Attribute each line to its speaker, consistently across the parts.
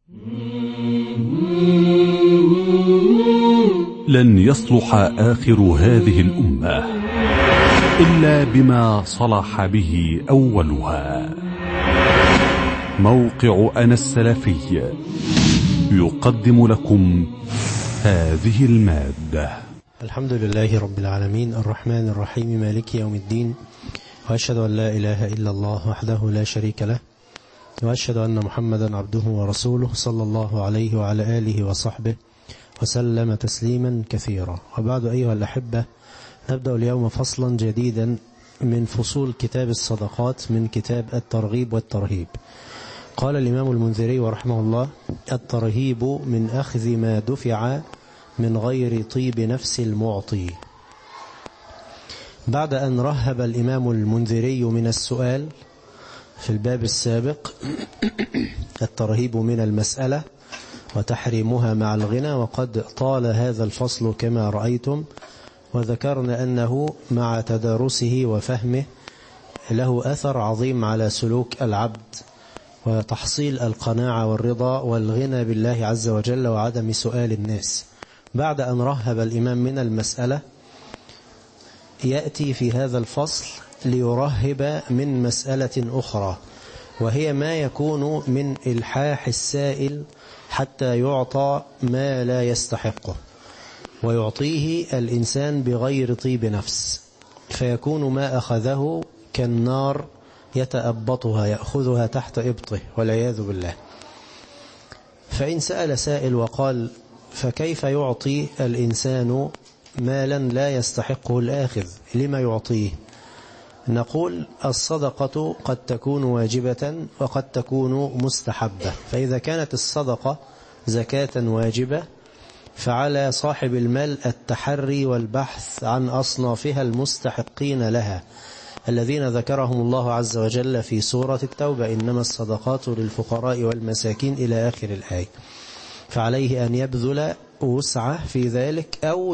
Speaker 1: لن يصلح آخر هذه الأمة إلا بما صلح به أولها. موقع أنا السلفي يقدم لكم هذه المادة.
Speaker 2: الحمد لله رب العالمين الرحمن الرحيم مالك يوم الدين، وأشهد أن لا إله إلا الله وحده لا شريك له، وأشهد أن محمدا عبده ورسوله صلى الله عليه وعلى آله وصحبه وسلم تسليما كثيرا. وبعد أيها الأحبة، نبدأ اليوم فصلا جديدا من فصول كتاب الصدقات من كتاب الترغيب والترهيب. قال الإمام المنذري رحمه الله: الترهيب من أخذ ما دفع من غير طيب نفس المعطي. بعد أن رهب الإمام المنذري من السؤال في الباب السابق الترهيب من المسألة وتحريمها مع الغنى، وقد طال هذا الفصل كما رأيتم، وذكرنا أنه مع تدارسه وفهمه له أثر عظيم على سلوك العبد وتحصيل القناعة والرضا والغنى بالله عز وجل وعدم سؤال الناس. بعد أن رهب الإمام من المسألة يأتي في هذا الفصل ليرهب من مسألة أخرى، وهي ما يكون من إلحاح السائل حتى يعطى ما لا يستحقه، ويعطيه الإنسان بغير طيب نفس، فيكون ما أخذه كالنار يتأبطها يأخذها تحت إبطه والعياذ بالله. فإن سأل سائل وقال: فكيف يعطي الإنسان مالا لا يستحقه الآخذ؟ لما يعطيه؟ نقول: الصدقة قد تكون واجبة وقد تكون مستحبة. فإذا كانت الصدقة زكاة واجبة فعلى صاحب المال التحري والبحث عن أصنافها المستحقين لها الذين ذكرهم الله عز وجل في سورة التوبة: إنما الصدقات للفقراء والمساكين إلى آخر الآية. فعليه أن يبذل وسعه في ذلك أو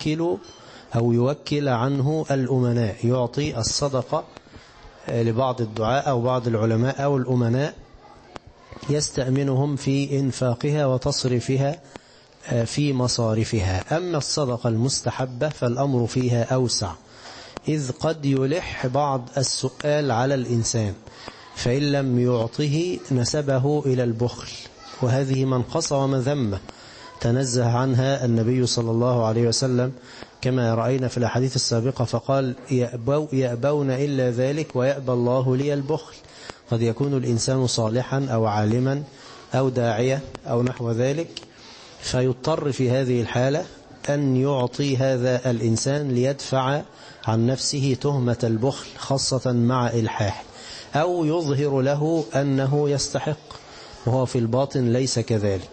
Speaker 2: يوكل عنه الأمناء، يعطي الصدقة لبعض الدعاء أو بعض العلماء أو الأمناء يستأمنهم في إنفاقها وتصرفها في مصارفها. أما الصدقة المستحبة فالأمر فيها أوسع، إذ قد يلح بعض السؤال على الإنسان، فإن لم يعطه نسبه إلى البخل، وهذه منقصة ومذمة تنزه عنها النبي صلى الله عليه وسلم كما رأينا في الأحاديث السابقة، فقال: يأبون إلا ذلك ويأبى الله لي البخل. قد يكون الإنسان صالحا أو عالما أو داعية أو نحو ذلك، فيضطر في هذه الحالة أن يعطي هذا الإنسان ليدفع عن نفسه تهمة البخل، خاصة مع إلحاح، أو يظهر له أنه يستحق وهو في الباطن ليس كذلك.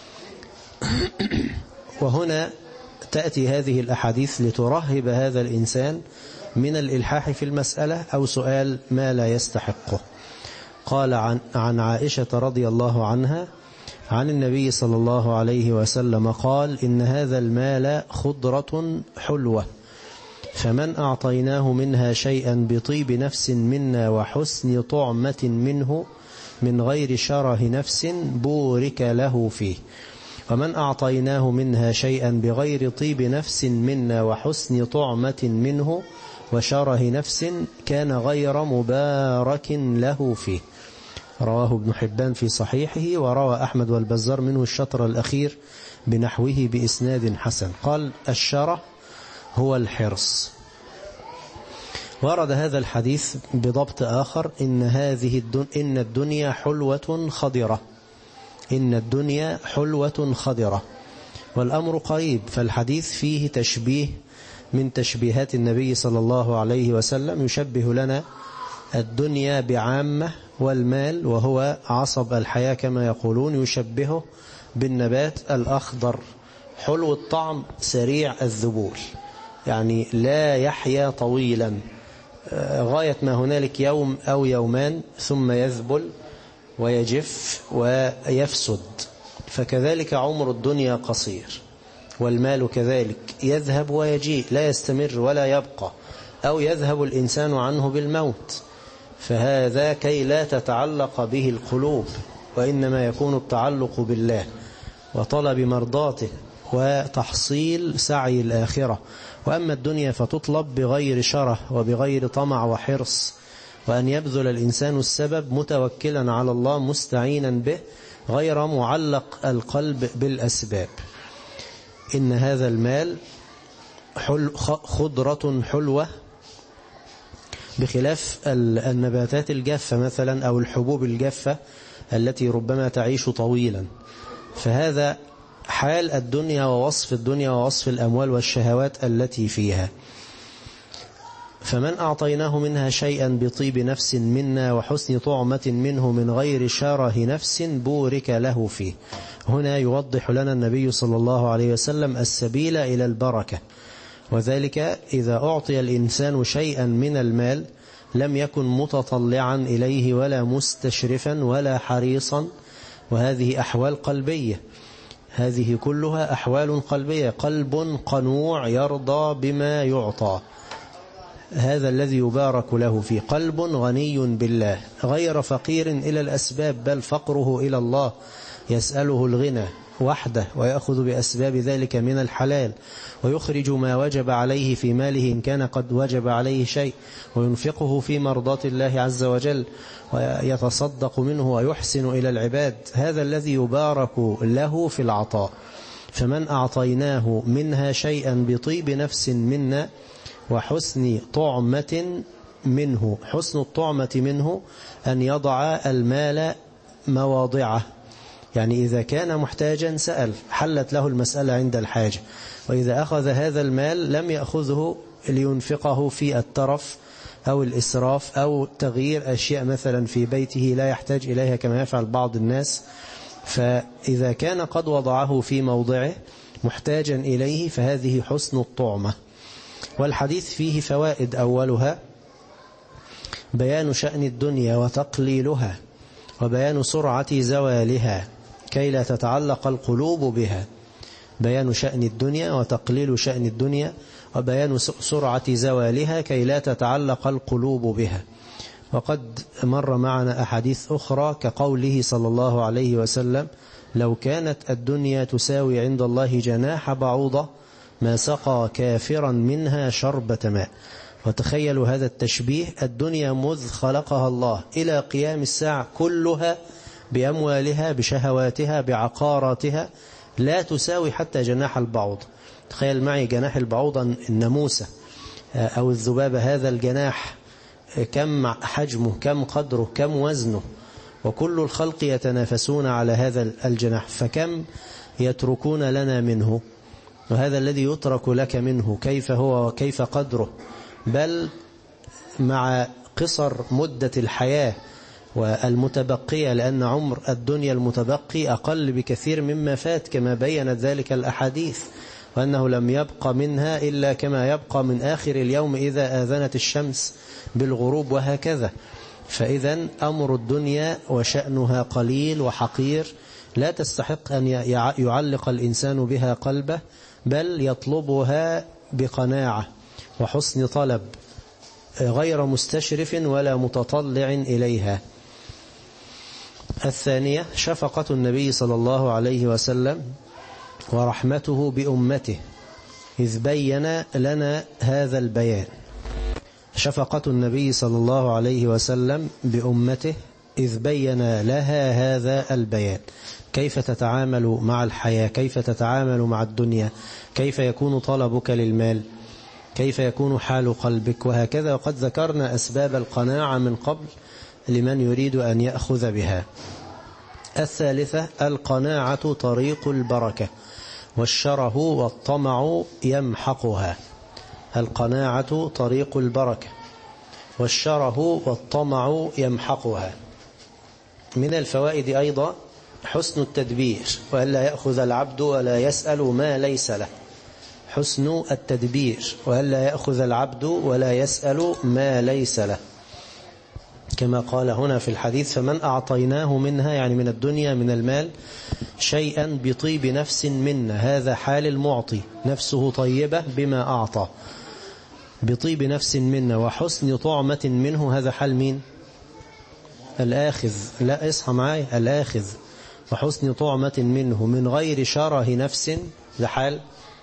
Speaker 2: وهنا تأتي هذه الأحاديث لترهب هذا الإنسان من الإلحاح في المسألة أو سؤال ما لا يستحقه. قال عن عائشة رضي الله عنها عن النبي صلى الله عليه وسلم قال: إن هذا المال خضرة حلوة، فمن أعطيناه منها شيئا بطيب نفس منا وحسن طعمة منه من غير شره نفس بورك له فيه، ومن أعطيناه منها شيئا بغير طيب نفس منا وحسن طعمة منه وشره نفس كان غير مبارك له فيه. رواه ابن حبان في صحيحه، وروى أحمد والبزار منه الشطر الأخير بنحوه بإسناد حسن. قال: الشره هو الحرص. ورد هذا الحديث بضبط آخر: إن الدنيا حلوة خضرة، إن الدنيا حلوة خضرة، والأمر قريب. فالحديث فيه تشبيه من تشبيهات النبي صلى الله عليه وسلم، يشبه لنا الدنيا بعامة، والمال وهو عصب الحياة كما يقولون يشبهه بالنبات الأخضر حلو الطعم سريع الذبول، يعني لا يحيا طويلا، غاية ما هنالك يوم أو يومان ثم يذبل ويجف ويفسد. فكذلك عمر الدنيا قصير، والمال كذلك يذهب ويجيء، لا يستمر ولا يبقى، أو يذهب الإنسان عنه بالموت. فهذا كي لا تتعلق به القلوب وإنما يكون التعلق بالله وطلب مرضاته وتحصيل سعي الآخرة. وأما الدنيا فتطلب بغير شره وبغير طمع وحرص، وأن يبذل الإنسان السبب متوكلا على الله مستعينا به غير معلق القلب بالأسباب. إن هذا المال خضرة حلوة بخلاف النباتات الجافة مثلا أو الحبوب الجافة التي ربما تعيش طويلا. فهذا حال الدنيا ووصف الدنيا ووصف الأموال والشهوات التي فيها. فمن أعطيناه منها شيئا بطيب نفس منا وحسن طعمة منه من غير شره نفس بورك له فيه. هنا يوضح لنا النبي صلى الله عليه وسلم السبيل إلى البركة، وذلك إذا أعطي الإنسان شيئا من المال لم يكن متطلعا إليه ولا مستشرفا ولا حريصا، وهذه أحوال قلبية، هذه كلها أحوال قلبية، قلب قنوع يرضى بما يعطى، هذا الذي يبارك له فيه، قلب غني بالله غير فقير إلى الأسباب، بل فقره إلى الله، يسأله الغنى وحده ويأخذ بأسباب ذلك من الحلال، ويخرج ما وجب عليه في ماله إن كان قد وجب عليه شيء، وينفقه في مرضات الله عز وجل، ويتصدق منه ويحسن إلى العباد، هذا الذي يبارك له في العطاء. فمن أعطيناه منها شيئا بطيب نفس منا وحسن طعمة منه، حسن الطعمة منه أن يضع المال مواضعه، يعني إذا كان محتاجا سأل حلت له المسألة عند الحاجة، وإذا أخذ هذا المال لم يأخذه لينفقه في الترف أو الإسراف أو تغيير أشياء مثلا في بيته لا يحتاج إليها كما يفعل بعض الناس. فإذا كان قد وضعه في موضعه محتاجا إليه فهذه حسن الطعمة. والحديث فيه فوائد، أولها بيان شأن الدنيا وتقليلها، وبيان سرعة زوالها كي لا تتعلق القلوب بها، بيان شأن الدنيا وتقليل شأن الدنيا، وبيان سرعة زوالها كي لا تتعلق القلوب بها. وقد مر معنا أحاديث أخرى كقوله صلى الله عليه وسلم: لو كانت الدنيا تساوي عند الله جناح بعوضة ما سقى كافرا منها شربة ماء. وتخيلوا هذا التشبيه، الدنيا مذ خلقها الله إلى قيام الساعة كلها بأموالها بشهواتها بعقاراتها لا تساوي حتى جناح البعوض. تخيل معي جناح البعوض الناموسة أو الذبابة، هذا الجناح كم حجمه، كم قدره، كم وزنه، وكل الخلق يتنافسون على هذا الجناح، فكم يتركون لنا منه، وهذا الذي يترك لك منه كيف هو وكيف قدره، بل مع قصر مدة الحياة والمتبقية، لأن عمر الدنيا المتبقي أقل بكثير مما فات كما بيّنت ذلك الأحاديث، وأنه لم يبق منها إلا كما يبقى من آخر اليوم إذا آذنت الشمس بالغروب وهكذا. فإذا أمر الدنيا وشأنها قليل وحقير، لا تستحق أن يعلق الإنسان بها قلبه، بل يطلبها بقناعة وحسن طلب غير مستشرف ولا متطلع إليها. الثانية شفقة النبي صلى الله عليه وسلم ورحمته بأمته، إذ بين لنا هذا البيان. شفقة النبي صلى الله عليه وسلم بأمته إذ بين لها هذا البيان، كيف تتعامل مع الحياة، كيف تتعامل مع الدنيا، كيف يكون طلبك للمال، كيف يكون حال قلبك، وهكذا. وقد ذكرنا أسباب القناعة من قبل لمن يريد أن يأخذ بها. الثالثة القناعة طريق البركة، والشره والطمع يمحقها. القناعة طريق البركة، والشره والطمع يمحقها. من الفوائد أيضا حسن التدبير، وألا يأخذ العبد ولا يسأل ما ليس له. حسن التدبير، وألا يأخذ العبد ولا يسأل ما ليس له، كما قال هنا في الحديث: فمن أعطيناه منها، يعني من الدنيا من المال، شيئا بطيب نفس منا، هذا حال المعطي، نفسه طيبة بما أعطى، بطيب نفس منا، وحسن طعمة منه، هذا حال مين؟ الآخذ، لا اصحى معايا، الآخذ وحسن طعمة منه من غير شره نفس، ده حال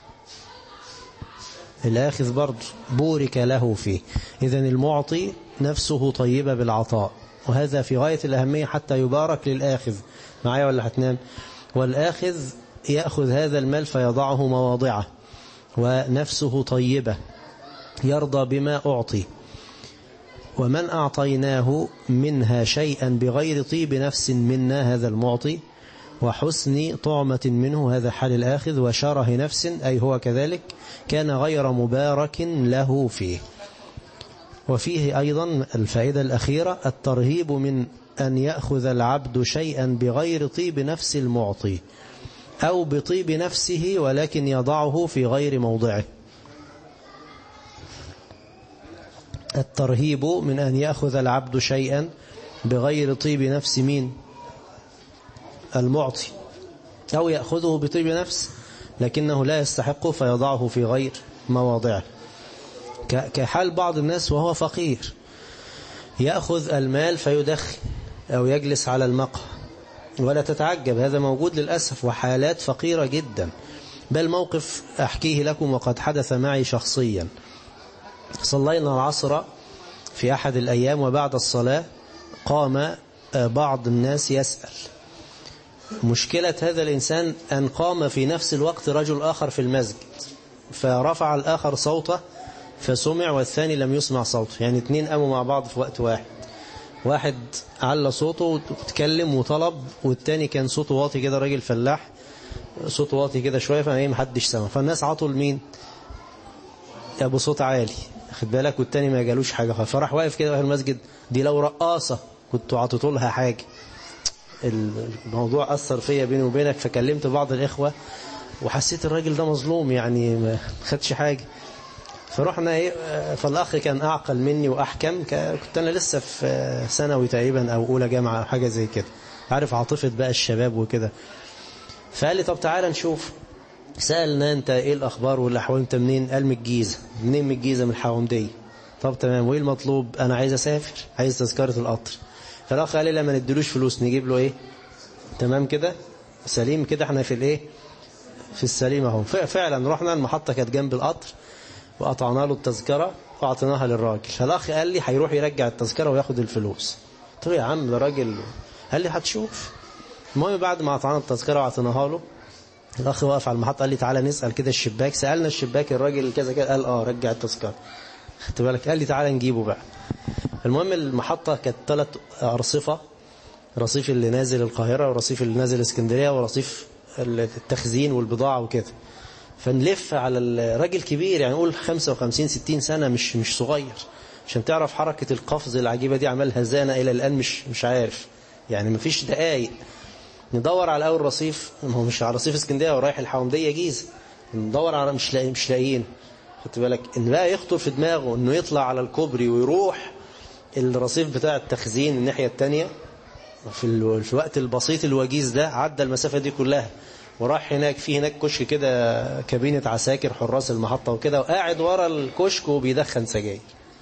Speaker 2: الآخذ برضه بورك له فيه. إذن المعطي نفسه طيبة بالعطاء، وهذا في غاية الأهمية حتى يبارك للآخذ. معايا ولا هتنام؟ والآخذ يأخذ هذا المال فيضعه مواضعه، ونفسه طيبة يرضى بما أعطي. ومن أعطيناه منها شيئا بغير طيب نفس منا، هذا المعطي، وحسن طعمة منه، هذا حال الآخذ، وشره نفس أي هو كذلك، كان غير مبارك له فيه. وفيه أيضا الفائدة الأخيرة الترهيب من أن يأخذ العبد شيئا بغير طيب نفس المعطي، أو بطيب نفسه ولكن يضعه في غير موضعه. الترهيب من أن يأخذ العبد شيئا بغير طيب نفس مين؟ المعطي، أو يأخذه بطيب نفس لكنه لا يستحقه فيضعه في غير مواضعه، كحال بعض الناس وهو فقير يأخذ المال فيدخن أو يجلس على المقهى. ولا تتعجب، هذا موجود للأسف، وحالات فقيرة جدا. بل موقف أحكيه لكم وقد حدث معي شخصيا. صلينا العصر في أحد الأيام، وبعد الصلاة قام بعض الناس يسأل. مشكلة هذا الإنسان أن قام في نفس الوقت رجل آخر في المسجد، فرفع الآخر صوته فسمع والثاني لم يسمع صوته، يعني اتنين قاموا مع بعض في وقت واحد. واحد على صوته وتكلم وطلب، والتاني كان صوته واطي كده، راجل فلاح صوته واطي كده شوية، فما محدش سمع. فالناس عطوا لمين؟ أبو صوت عالي، خد بالك، والتاني ما جالوش حاجة. فراح واقف كده في المسجد، دي لو رقاصة كنت عطيتوا لها حاجة. الموضوع أثر فيا بيني وبينك، فكلمت بعض الإخوة وحسيت الراجل ده مظلوم، يعني ما خدش حاجة. فرحنا فالأخ كان أعقل مني وأحكم، كنت أنا لسه في ثانوي تقريبا أو أولى جامعة أو حاجة زي كده، عارف عاطفة بقى الشباب وكده. فقال لي طب تعالى نشوف. سألنا أنت إيه الأخبار والأحوال، أنت منين؟ قال من الجيزة. منين؟ من الجيزة، من الحومدية. طب تمام، وإيه المطلوب؟ أنا عايز أسافر، عايز تذكرة القطر. فالأخ قال لي لما نديلوش فلوس نجيب له إيه؟ تمام كده، سليم كده، احنا في الإيه؟ في السليم اهو. فعلا رحنا المحطة كانت جنب القطر، وقطعنا له التذكرة وأعطيناها للراجل. فالأخ قال لي هيروح يرجع التذكرة وياخد الفلوس. قلت له يا عم ده راجل. قال لي هتشوف. المهم بعد ما أعطانا التذكرة وأعطيناها له، الأخ وقف على المحطة قال لي تعالى نسأل كده الشباك. سألنا الشباك، الراجل كذا كذا، قال رجع التذكرة. خدت بالك؟ قال لي تعالى نجيبه بقى. المهم المحطة كانت 3 أرصفة، رصيف اللي نازل القاهرة، ورصيف اللي نازل اسكندرية، ورصيف التخزين والبضاعة وكده. فنلف على الراجل كبير، يعني نقول 55-60 سنة، مش صغير، عشان تعرف حركة القفز العجيبة دي عملها زانة إلى الآن مش عارف، يعني مفيش دقايق. ندور على أول رصيف، هو مش على رصيف اسكندرية ورايح الحومدية جيزة، ندور على مش لاقيين. خدت بالك؟ إن بقى يخطر في دماغه إنه يطلع على الكوبري ويروح الرصيف بتاع التخزين الناحية التانية في الوقت البسيط الوجيز ده، عدى المسافة دي كلها وراح هناك. في هناك كشك كده، كابينة عساكر حراس المحطة وكده، وقاعد ورا الكشك وبيدخن سجاير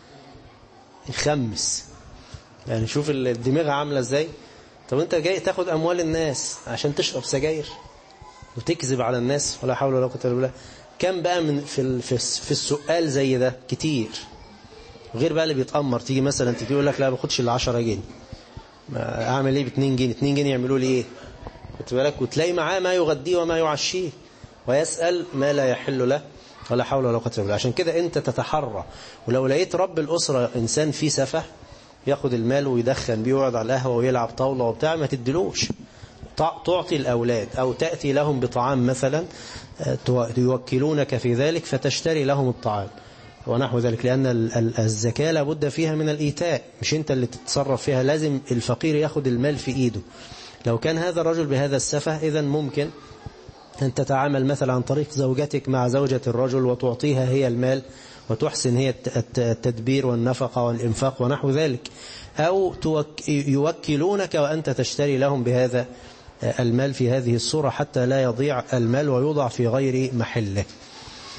Speaker 2: يخمس. يعني شوف الدماغ عاملة ازاي. طب انت جاي تاخد اموال الناس عشان تشرب سجاير وتكذب على الناس؟ ولا حول ولا قوة الا بالله. كم بقى من في السؤال زي ده كتير. غير بقى اللي بيتأمر، تيجي مثلا تيجي يقول لك لا باخدش الا 10 جنيه، اعمل ايه ب2 جنيه؟ 2 جنيه يعملوا لي ايه؟ خدت بالك؟ وتلاقي معاه ما يغديه وما يعشيه، ويسأل ما لا يحل له. ولا حول ولا قوة الا بالله. عشان كده انت تتحرى، ولو لقيت رب الأسرة إنسان فيه سفه ياخد المال ويدخن بيه ويقعد على القهوة ويلعب طاولة وبتاع، ما تدلوش. تعطي الأولاد، أو تأتي لهم بطعام مثلا، يوكلونك في ذلك فتشتري لهم الطعام ونحو ذلك، لأن الزكاة لابد فيها من الإيتاء، مش أنت اللي تتصرف فيها، لازم الفقير ياخد المال في إيده. لو كان هذا الرجل بهذا السفه، إذن ممكن أن تتعامل مثلا عن طريق زوجتك مع زوجة الرجل وتعطيها هي المال، وتحسن هي التدبير والنفقة والإنفاق ونحو ذلك، أو يوكلونك وأنت تشتري لهم بهذا المال في هذه الصورة، حتى لا يضيع المال ويوضع في غير محله.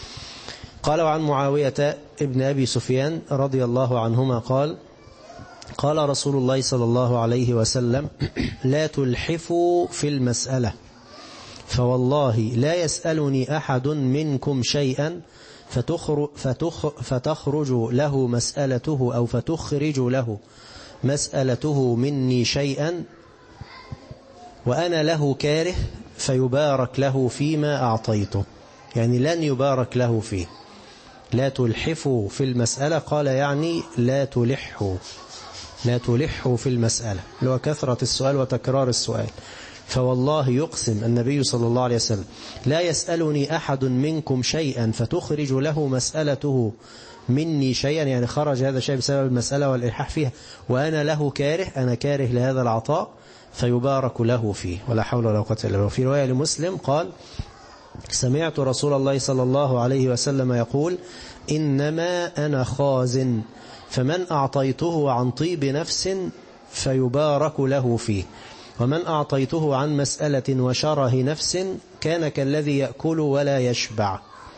Speaker 2: قال: وعن معاوية ابن أبي سفيان رضي الله عنهما قال: قال رسول الله صلى الله عليه وسلم: لا تلحفوا في المسألة، فوالله لا يسألني أحد منكم شيئا فتخرج له مسألته أو فتخرج له مسألته مني شيئا وأنا له كاره فيبارك له فيما أعطيته. يعني لن يبارك له فيه. لا تلحفوا في المسألة قال يعني لا تلحوا في المسألة، اللي هو كثرة السؤال وتكرار السؤال. فوالله يقسم النبي صلى الله عليه وسلم: لا يسألني أحد منكم شيئا فتخرج له مسألته مني شيئا، يعني خرج هذا الشيء بسبب المسألة والإلحاح فيها، وأنا له كاره، أنا كاره لهذا العطاء، فيبارك له فيه، ولا حول ولا قوة إلا بالله. وفي رواية لمسلم قال: سمعت رسول الله صلى الله عليه وسلم يقول: إنما أنا خازن، فمن أعطيته عن طيب نفس فيبارك له فيه، ومن أعطيته عن مسألة وشره نفس كان كالذي يأكل ولا يشبع.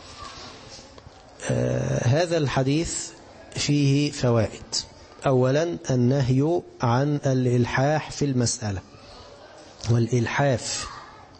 Speaker 2: هذا الحديث فيه فوائد. أولا النهي عن الإلحاح في المسألة، والإلحاف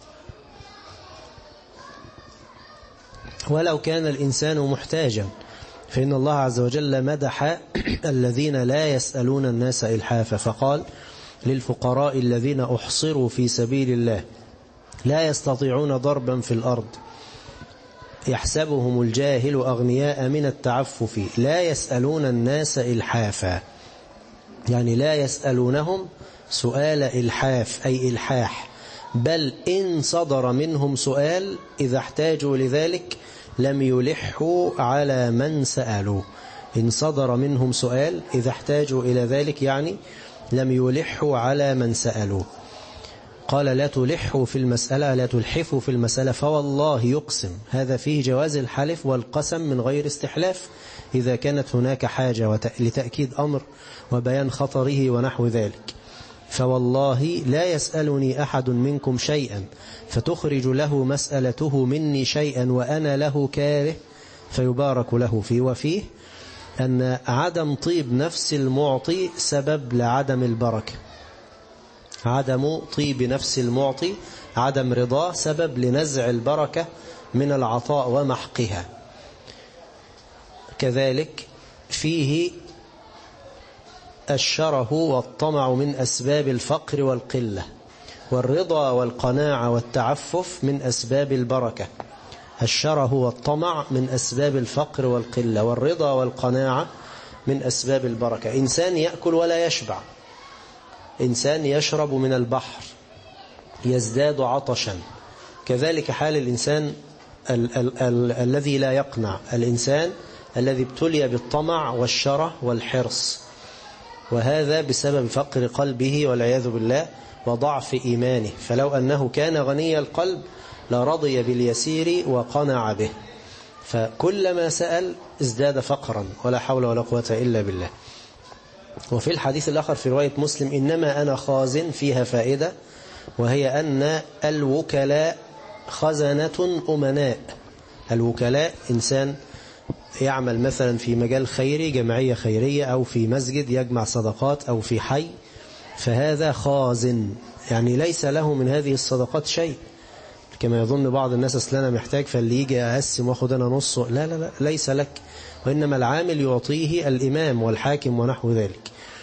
Speaker 2: ولو كان الإنسان محتاجا، فإن الله عز وجل مدح الذين لا يسألون الناس إلحافا، فقال: للفقراء الذين أحصروا في سبيل الله لا يستطيعون ضربا في الأرض يحسبهم الجاهل أغنياء من التعفف لا يسألون الناس إلحافا. يعني لا يسألونهم سؤال إلحاف أي إلحاح، بل إن صدر منهم سؤال إذا احتاجوا لذلك لم يلحوا على من سألوا. إن صدر منهم سؤال إذا احتاجوا إلى ذلك يعني لم يلحوا على من سألوا. قال: لا تلحوا في المسألة، لا تلحفوا في المسألة، فوالله يقسم. هذا فيه جواز الحلف والقسم من غير استحلاف إذا كانت هناك حاجة لتأكيد أمر وبيان خطره ونحو ذلك. فوالله لا يسألني أحد منكم شيئا فتخرج له مسألته مني شيئا وأنا له كاره فيبارك له فيه. وفيه أن عدم طيب نفس المعطي سبب لعدم البركة. عدم طيب نفس المعطي، عدم رضاه، سبب لنزع البركة من العطاء ومحقها. كذلك فيه الشره والطمع من أسباب الفقر والقلة، والرضا والقناعة والتعفف من أسباب البركة. الشره والطمع من أسباب الفقر والقلة، والرضا والقناعة من أسباب البركة. إنسان يأكل ولا يشبع، إنسان يشرب من البحر يزداد عطشا، كذلك حال الإنسان الذي لا يقنع، الإنسان الذي ابتلي بالطمع والشره والحرص، وهذا بسبب فقر قلبه والعياذ بالله وضعف إيمانه. فلو أنه كان غني القلب لرضي باليسير وقنع به، فكلما سأل ازداد فقرا، ولا حول ولا قوة إلا بالله. وفي الحديث الآخر في رواية مسلم: إنما أنا خازن، فيها فائدة، وهي أن الوكلاء خزنة أمناء. الوكلاء إنسان يعمل مثلا في مجال خيري، جمعية خيرية، أو في مسجد يجمع صدقات، أو في حي، فهذا خازن، يعني ليس له من هذه الصدقات شيء، كما يظن بعض الناس أصل أنا محتاج فاللي يجي أقسم وأخذ أنا نصه. لا لا لا، ليس لك، وإنما العامل يعطيه الإمام والحاكم ونحو ذلك.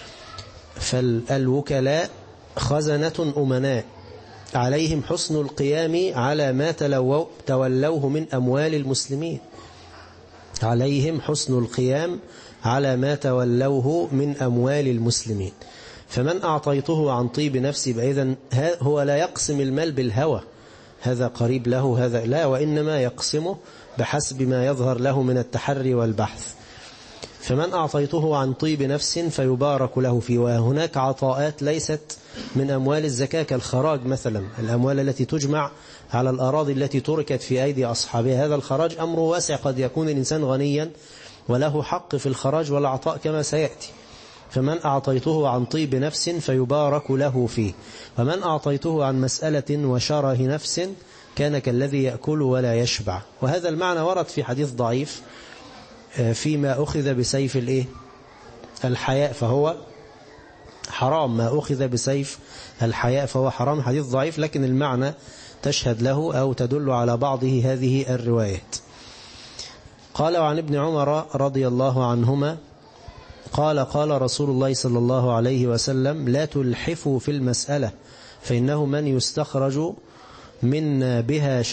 Speaker 2: فالوكلاء خزنة أمناء عليهم حسن القيام على ما تولوه من أموال المسلمين، عليهم حسن القيام على ما تولوه من أموال المسلمين. فمن أعطيته عن طيب نفسي، بإذن هو لا يقسم المال بالهوى، هذا قريب له هذا لا، وإنما يقسمه بحسب ما يظهر له من التحري والبحث. فمن أعطيته عن طيب نفس فيبارك له فيه. وهناك عطاءات ليست من أموال الزكاة كالخراج مثلا، الأموال التي تجمع على الأراضي التي تركت في أيدي أصحابها، هذا الخراج أمره واسع، قد يكون الإنسان غنيا وله حق في الخراج والعطاء كما سيأتي. فمن أعطيته عن طيب نفس فيبارك له فيه، ومن أعطيته عن مسألة وشره نفس كان كالذي يأكل ولا يشبع. وهذا المعنى ورد في حديث ضعيف فيما أخذ بسيف الحياء، فهو حرام ما أخذ بسيف الحياء فهو حرام. حديث ضعيف لكن المعنى تشهد له أو تدل على بعضه هذه الروايات. قال وعن ابن عمر رضي الله عنهما قال رسول الله صلى الله عليه وسلم لا تلحفوا في المسألة فإنه من يستخرج منا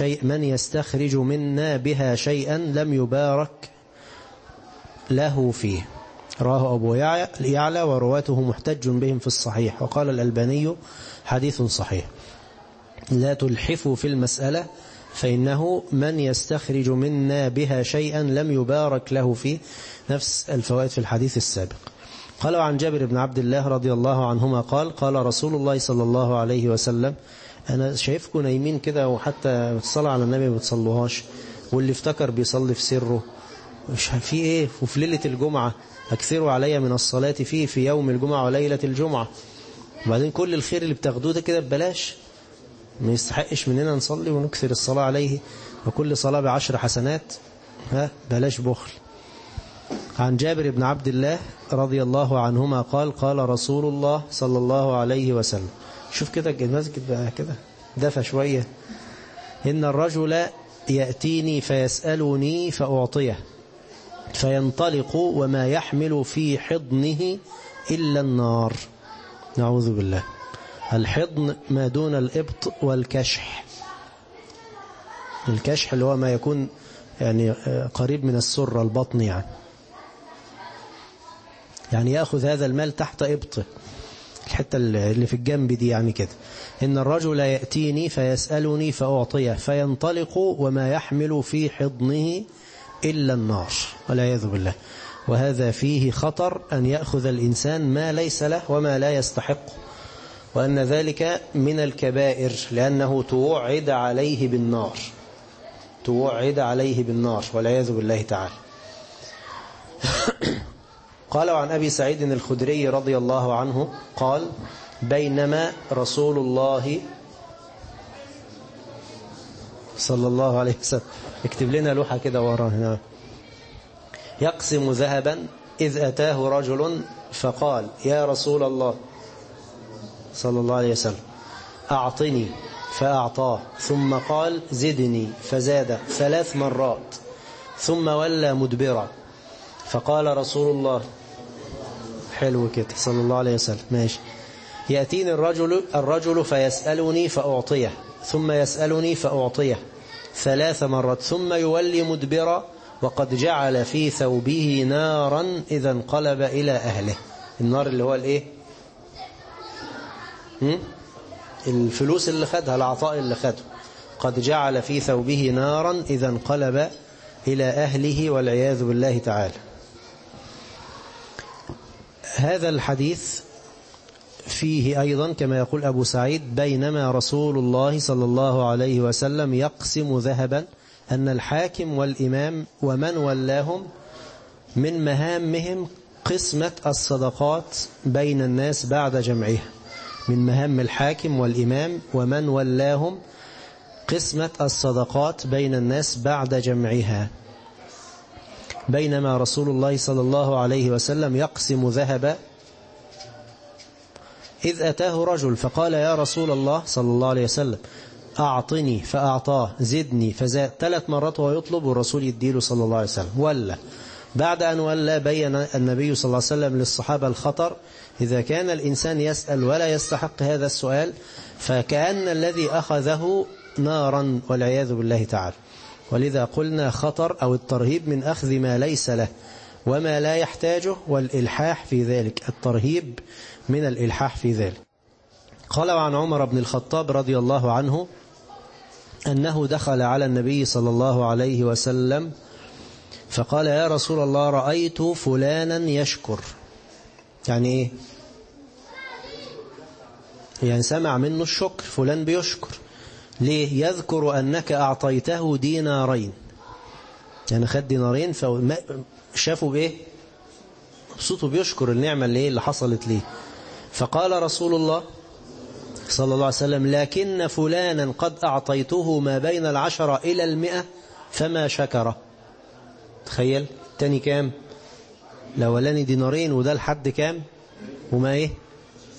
Speaker 2: بها شيئا لم يبارك له فيه. رواه أبو يعلى ورواته محتج بهم في الصحيح. وقال الألباني حديث صحيح. لا تلحفوا في المسألة فإنه من يستخرج منا بها شيئا لم يبارك له فيه. نفس الفوائد في الحديث السابق. قال عن جابر بن عبد الله رضي الله عنهما قال رسول الله صلى الله عليه وسلم أنا شايفكم نايمين كده وحتى الصلاة على النبي ما بتصلوهاش، واللي افتكر بيصلي في سره، مش في إيه؟ وفي ليلة الجمعة أكثروا علي من الصلاة فيه في يوم الجمعة وليلة الجمعة. وبعدين كل الخير اللي بتاخدوه ده كده ببلاش، ما يستحقش مننا نصلي ونكثر الصلاة عليه، وكل صلاة ب10 حسنات. بلاش بخل. عن جابر بن عبد الله رضي الله عنهما قال رسول الله صلى الله عليه وسلم، شوف كده المسجد بقى كده دفى شوية، إن الرجل يأتيني فيسألني فأعطيه فينطلق وما يحمل في حضنه إلا النار. نعوذ بالله. الحضن ما دون الإبط والكشح. الكشح اللي هو ما يكون يعني قريب من السرة البطن، يعني يأخذ هذا المال تحت إبطه، الحتة اللي في الجنب دي يعني كده. إن الرجل يأتيني فيسألني فأعطيه فينطلق وما يحمل في حضنه إلا النار والعياذ بالله. وهذا فيه خطر أن يأخذ الإنسان ما ليس له وما لا يستحق، وأن ذلك من الكبائر لأنه توعد عليه بالنار والعياذ بالله تعالى. قال عن أبي سعيد الخدري رضي الله عنه قال بينما رسول الله صلى الله عليه وسلم، اكتب لنا لوحة كده ورا هنا، يقسم ذهبا إذ أتاه رجل فقال يا رسول الله صلى الله عليه وسلم أعطني فأعطاه، ثم قال زدني فزاد 3 مرات، ثم ولى مدبرا. فقال رسول الله، حلو كده صلى الله عليه وسلم، ماشي، يأتيني الرجل فيسألني فأعطيه، ثم يسألني فأعطيه 3 مرات، ثم يولي مدبرا وقد جعل في ثوبه نارا إذا انقلب إلى أهله. النار اللي هو الإيه؟ الفلوس اللي خدها، العطاء اللي خده. قد جعل في ثوبه نارا إذا انقلب إلى أهله والعياذ بالله تعالى. هذا الحديث فيه أيضا كما يقول أبو سعيد بينما رسول الله صلى الله عليه وسلم يقسم ذهبا، أن الحاكم والإمام ومن ولاهم من مهامهم قسمة الصدقات بين الناس بعد جمعها. من مهام الحاكم والإمام ومن ولاهم قسمة الصدقات بين الناس بعد جمعها. بينما رسول الله صلى الله عليه وسلم يقسم ذهبا إذ أتاه رجل فقال يا رسول الله صلى الله عليه وسلم أعطني فأعطاه، زدني فزاد، 3 مرات وهو يطلب والرسول يديله صلى الله عليه وسلم. ولا بعد أن ولى بين النبي صلى الله عليه وسلم للصحابة الخطر إذا كان الإنسان يسأل ولا يستحق هذا السؤال، فكأن الذي أخذه نارا والعياذ بالله تعالى. ولذا قلنا خطر أو الترهيب من أخذ ما ليس له وما لا يحتاجه والإلحاح في ذلك، الترهيب من الإلحاح في ذلك. قال عن عمر بن الخطاب رضي الله عنه أنه دخل على النبي صلى الله عليه وسلم فقال يا رسول الله رأيت فلانا يشكر. يعني إيه؟ يعني سمع منه الشكر، فلان بيشكر. ليه؟ يذكر أنك أعطيته دينارين، يعني خد دينارين فشافوا بإيه؟ مبسوطه بيشكر النعمة اللي حصلت ليه. فقال رسول الله صلى الله عليه وسلم لكن فلانا قد أعطيته ما بين 10 إلى 100 فما شكره. تخيل تاني كام؟ الأولاني دينارين وده لحد كام؟ وما إيه؟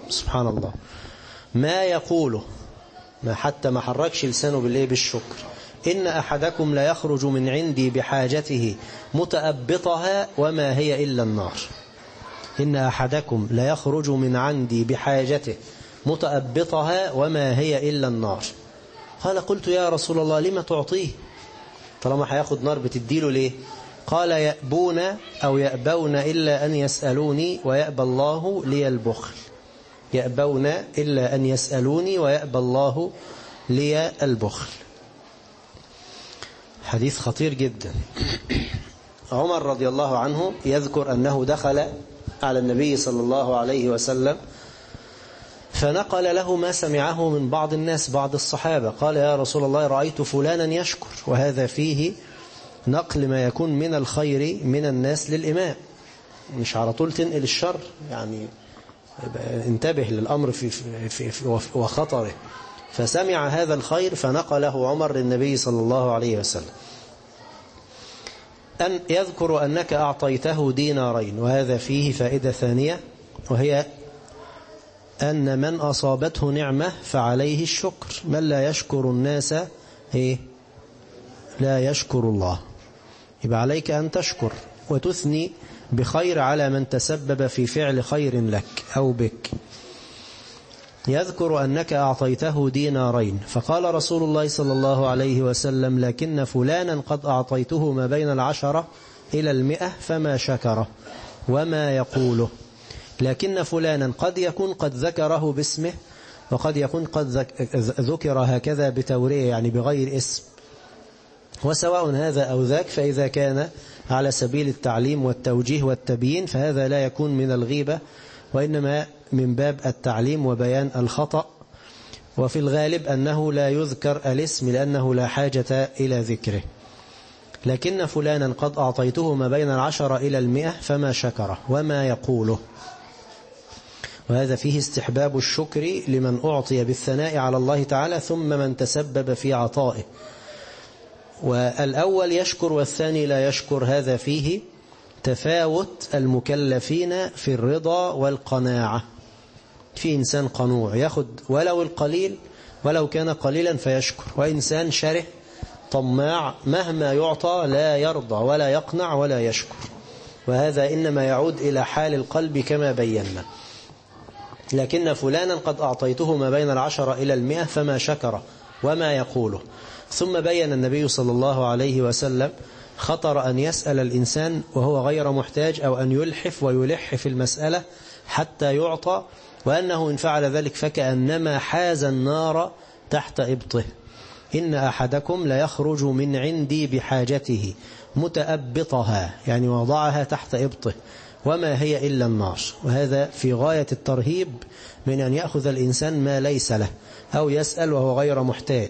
Speaker 2: سبحان الله، ما يقوله، حتى ما حركش لسانه بالشكر. إن أحدكم لا يخرج من عندي بحاجته متأبطها وما هي إلا النار. إن أحدكم لا يخرج من عندي بحاجته متأبطها وما هي إلا النار. قال قلت يا رسول الله لما تعطيه طالما هياخد نار بتديله ليه؟ قال يأبون أو يأبون إلا أن يسألوني ويأبى الله لي البخل. يأبون إلا أن يسألوني ويأبى الله لي البخل. حديث خطير جدا. عمر رضي الله عنه يذكر أنه دخل على النبي صلى الله عليه وسلم فنقل له ما سمعه من بعض الناس، بعض الصحابة. قال يا رسول الله رأيت فلانا يشكر، وهذا فيه نقل ما يكون من الخير من الناس للإمام، مش على طول تنقل الشر، يعني انتبه للأمر في وخطره. فسمع هذا الخير فنقله عمر للنبي صلى الله عليه وسلم. أن يذكر أنك أعطيته دينارين، وهذا فيه فائدة ثانية، وهي أن من أصابته نعمة فعليه الشكر. من لا يشكر الناس لا يشكر الله. يبقى عليك أن تشكر وتثني بخير على من تسبب في فعل خير لك أو بك. يذكر أنك أعطيته دينارين، فقال رسول الله صلى الله عليه وسلم لكن فلانا قد أعطيته ما بين 10 إلى 100 فما شكره وما يقوله. لكن فلانا قد يكون قد ذكره باسمه، وقد يكون قد ذكر هكذا بتورية يعني بغير اسم، وسواء هذا أو ذاك، فإذا كان على سبيل التعليم والتوجيه والتبيين فهذا لا يكون من الغيبة، وإنما من باب التعليم وبيان الخطأ. وفي الغالب أنه لا يذكر الاسم لأنه لا حاجة إلى ذكره. لكن فلانا قد أعطيته ما بين 10 إلى 100 فما شكره وما يقوله. وهذا فيه استحباب الشكر لمن أعطي بالثناء على الله تعالى ثم من تسبب في عطائه. والأول يشكر والثاني لا يشكر. هذا فيه تفاوت المكلفين في الرضا والقناعة. في إنسان قنوع يأخذ ولو القليل ولو كان قليلا فيشكر، وإنسان شره طماع مهما يعطى لا يرضى ولا يقنع ولا يشكر، وهذا إنما يعود إلى حال القلب كما بينا. لكن فلانا قد أعطيته ما بين 10 إلى 100 فما شكر وما يقوله. ثم بين النبي صلى الله عليه وسلم خطر أن يسأل الإنسان وهو غير محتاج، أو أن يلحف ويلح في المسألة حتى يعطى، وأنه إن فعل ذلك فكأنما حاز النار تحت إبطه. إن أحدكم لا يخرج من عندي بحاجته متأبطها، يعني وضعها تحت إبطه، وما هي إلا النار. وهذا في غاية الترهيب من أن يأخذ الإنسان ما ليس له، أو يسأل وهو غير محتاج،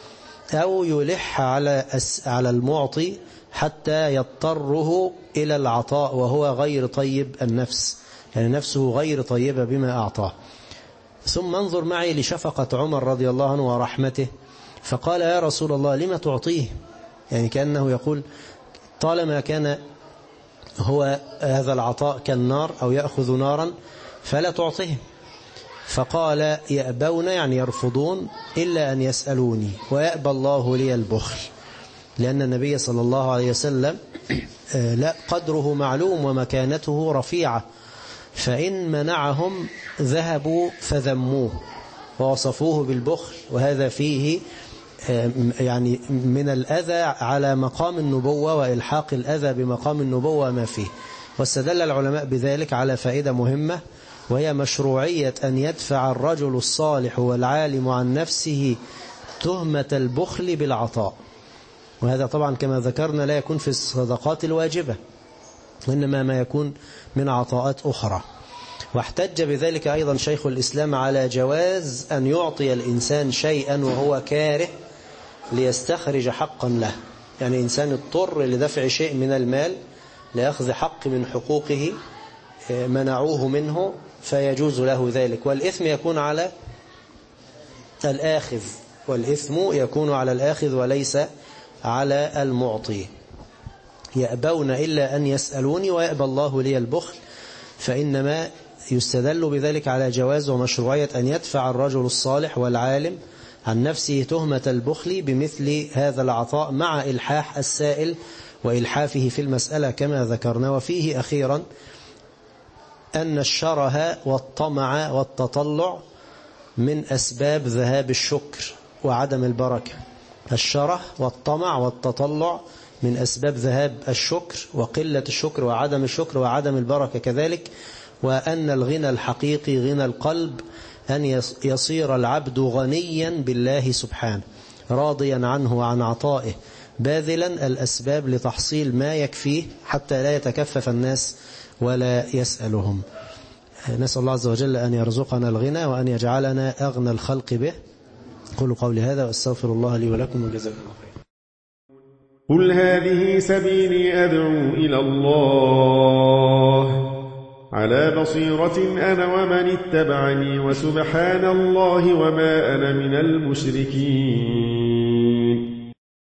Speaker 2: أو يلح على المعطي حتى يضطره إلى العطاء وهو غير طيب النفس، يعني نفسه غير طيبة بما أعطاه. ثم انظر معي لشفقة عمر رضي الله عنه ورحمته، فقال يا رسول الله لما تعطيه؟ يعني كأنه يقول طالما كان هو هذا العطاء كالنار أو يأخذ نارا فلا تعطيه. فقال يأبون يعني يرفضون إلا أن يسألوني ويأبى الله لي البخل. لأن النبي صلى الله عليه وسلم لا قدره معلوم ومكانته رفيعة، فإن منعهم ذهبوا فذموه ووصفوه بالبخل، وهذا فيه يعني من الأذى على مقام النبوة وإلحاق الأذى بمقام النبوة ما فيه. واستدل العلماء بذلك على فائدة مهمة، وهي مشروعية أن يدفع الرجل الصالح والعالم عن نفسه تهمة البخل بالعطاء. وهذا طبعا كما ذكرنا لا يكون في الصدقات الواجبة، وإنما ما يكون من عطاءات أخرى. واحتج بذلك أيضا شيخ الإسلام على جواز أن يعطي الإنسان شيئا وهو كاره ليستخرج حقا له. يعني إنسان اضطر لدفع شيء من المال ليأخذ حق من حقوقه منعوه منه فيجوز له ذلك، والإثم يكون على الآخذ، والإثم يكون على الآخذ وليس على المعطي. يأبون إلا أن يسألوني ويأبى الله لي البخل، فإنما يستدل بذلك على جواز ومشروعية أن يدفع الرجل الصالح والعالم عن نفسه تهمة البخل بمثل هذا العطاء مع إلحاح السائل وإلحافه في المسألة كما ذكرنا. وفيه أخيرا أن الشره والطمع والتطلع من أسباب ذهاب الشكر وعدم البركة. الشره والطمع والتطلع من أسباب ذهاب الشكر وقلة الشكر وعدم الشكر وعدم البركة كذلك. وأن الغنى الحقيقي غنى القلب، أن يصير العبد غنيا بالله سبحانه راضيا عنه وعن عطائه، باذلا الأسباب لتحصيل ما يكفيه حتى لا يتكفف الناس ولا يسألهم. نسأل الله عز وجل أن يرزقنا الغنى وأن يجعلنا أغنى الخلق به. قولوا قولي هذا وأستغفر الله لي ولكم وجزاكم الله خيرا.
Speaker 3: قل هذه سبيلي أدعو إلى الله على بصيرة أنا ومن اتبعني وسبحان الله وما أنا من المشركين.